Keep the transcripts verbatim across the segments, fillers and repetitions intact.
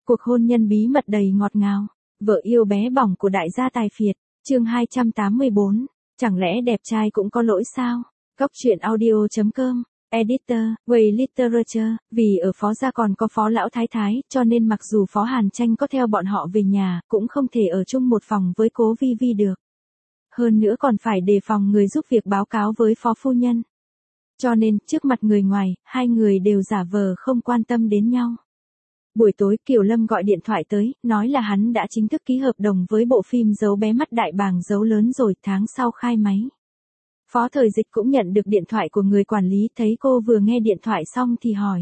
Cuộc hôn nhân bí mật đầy ngọt ngào. Vợ yêu bé bỏng của đại gia tài phiệt. Chương hai trăm tám mươi bốn. Chẳng lẽ đẹp trai cũng có lỗi sao? Góc truyện audio chấm com. Editor, Way Literature. Vì ở Phó gia còn có Phó lão thái thái, cho nên mặc dù Phó Hàn Tranh có theo bọn họ về nhà, cũng không thể ở chung một phòng với Cố Vi Vi được. Hơn nữa còn phải đề phòng người giúp việc báo cáo với Phó phu nhân. Cho nên, trước mặt người ngoài, hai người đều giả vờ không quan tâm đến nhau. Buổi tối Kiều Lâm gọi điện thoại tới, nói là hắn đã chính thức ký hợp đồng với bộ phim Dấu bé mắt đại bàng dấu lớn rồi, tháng sau khai máy. Phó Thời Dịch cũng nhận được điện thoại của người quản lý, thấy cô vừa nghe điện thoại xong thì hỏi.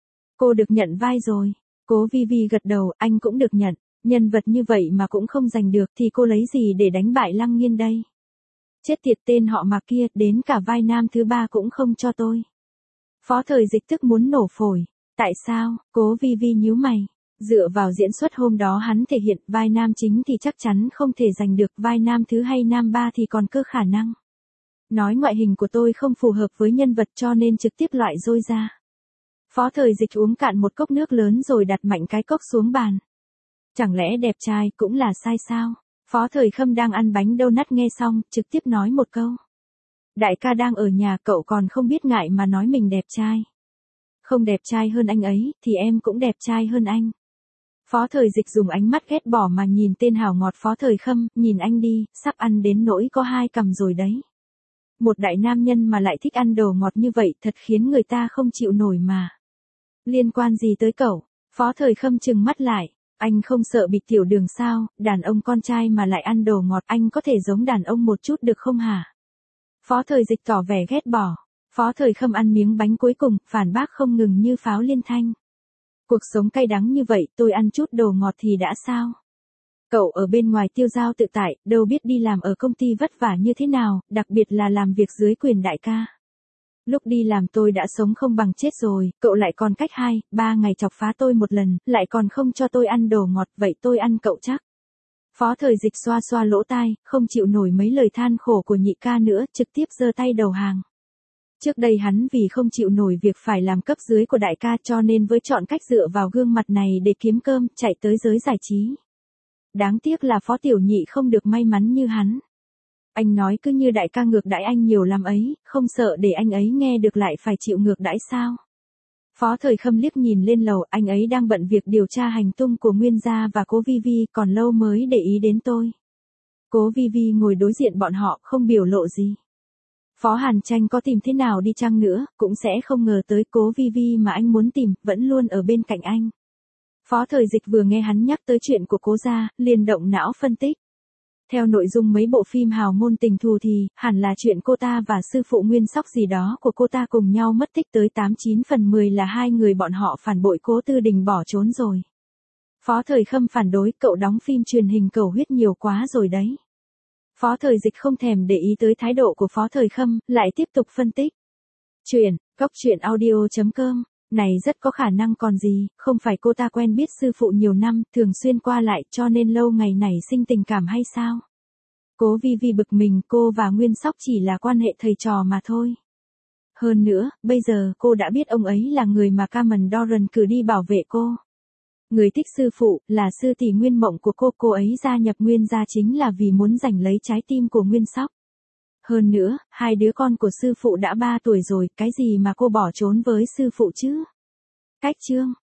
Cô được nhận vai rồi. Cố Vi Vi gật đầu, anh cũng được nhận. Nhân vật như vậy mà cũng không giành được thì cô lấy gì để đánh bại Lăng Nghiên đây? Chết tiệt tên họ Mạc kia, đến cả vai nam thứ ba cũng không cho tôi. Phó Thời Dịch tức muốn nổ phổi. Tại sao? Cố Vi Vi nhíu mày. Dựa vào diễn xuất hôm đó hắn thể hiện vai nam chính thì chắc chắn không thể giành được, vai nam thứ hay nam ba thì còn cơ khả năng. Nói ngoại hình của tôi không phù hợp với nhân vật cho nên trực tiếp loại dôi ra. Phó Thời Dịch uống cạn một cốc nước lớn rồi đặt mạnh cái cốc xuống bàn. Chẳng lẽ đẹp trai cũng là sai sao? Phó Thời Khâm đang ăn bánh donut nghe xong, trực tiếp nói một câu. Đại ca đang ở nhà, cậu còn không biết ngại mà nói mình đẹp trai. Không đẹp trai hơn anh ấy, thì em cũng đẹp trai hơn anh. Phó Thời Dịch dùng ánh mắt ghét bỏ mà nhìn tên hào ngọt Phó Thời Khâm, nhìn anh đi, sắp ăn đến nỗi có hai cằm rồi đấy. Một đại nam nhân mà lại thích ăn đồ ngọt như vậy thật khiến người ta không chịu nổi mà. Liên quan gì tới cậu? Phó Thời Khâm trừng mắt lại. Anh không sợ bị tiểu đường sao, đàn ông con trai mà lại ăn đồ ngọt, anh có thể giống đàn ông một chút được không hả? Phó Thời Dịch tỏ vẻ ghét bỏ. Phó Thời Khâm ăn miếng bánh cuối cùng, phản bác không ngừng như pháo liên thanh. Cuộc sống cay đắng như vậy, tôi ăn chút đồ ngọt thì đã sao? Cậu ở bên ngoài tiêu dao tự tại, đâu biết đi làm ở công ty vất vả như thế nào, đặc biệt là làm việc dưới quyền đại ca. Lúc đi làm tôi đã sống không bằng chết rồi, cậu lại còn cách hai, ba ngày chọc phá tôi một lần, lại còn không cho tôi ăn đồ ngọt, vậy tôi ăn cậu chắc. Phó Thời Dịch xoa xoa lỗ tai, không chịu nổi mấy lời than khổ của nhị ca nữa, trực tiếp giơ tay đầu hàng. Trước đây hắn vì không chịu nổi việc phải làm cấp dưới của đại ca cho nên với chọn cách dựa vào gương mặt này để kiếm cơm, chạy tới giới giải trí. Đáng tiếc là Phó Tiểu Nhị không được may mắn như hắn. Anh nói cứ như đại ca ngược đãi anh nhiều lắm ấy, không sợ để anh ấy nghe được lại phải chịu ngược đãi sao? Phó Thời Khâm liếc nhìn lên lầu, anh ấy đang bận việc điều tra hành tung của Nguyên gia và Cố Vi Vi, còn lâu mới để ý đến tôi. Cố Vi Vi ngồi đối diện bọn họ, không biểu lộ gì. Phó Hàn Tranh có tìm thế nào đi chăng nữa, cũng sẽ không ngờ tới Cố Vi Vi mà anh muốn tìm, vẫn luôn ở bên cạnh anh. Phó Thời Dịch vừa nghe hắn nhắc tới chuyện của Cố gia, liền động não phân tích. Theo nội dung mấy bộ phim hào môn tình thù thì, hẳn là chuyện cô ta và sư phụ Nguyên Sóc gì đó của cô ta cùng nhau mất tích tới tám chín phần mười là hai người bọn họ phản bội Cố Tư Đình bỏ trốn rồi. Phó Thời Khâm phản đối, cậu đóng phim truyền hình cầu huyết nhiều quá rồi đấy. Phó Thời Dịch không thèm để ý tới thái độ của Phó Thời Khâm, lại tiếp tục phân tích. Chuyện, góc truyện audio chấm com. Này rất có khả năng còn gì, không phải cô ta quen biết sư phụ nhiều năm, thường xuyên qua lại cho nên lâu ngày nảy sinh tình cảm hay sao? Cố Vi Vi bực mình, cô và Nguyên Sóc chỉ là quan hệ thầy trò mà thôi. Hơn nữa, bây giờ cô đã biết ông ấy là người mà Carmen Doran cử đi bảo vệ cô. Người thích sư phụ, là sư tỷ Nguyên Mộng của cô, cô ấy gia nhập Nguyên gia chính là vì muốn giành lấy trái tim của Nguyên Sóc. Hơn nữa, hai đứa con của sư phụ đã ba tuổi rồi, cái gì mà cô bỏ trốn với sư phụ chứ? Cách chương.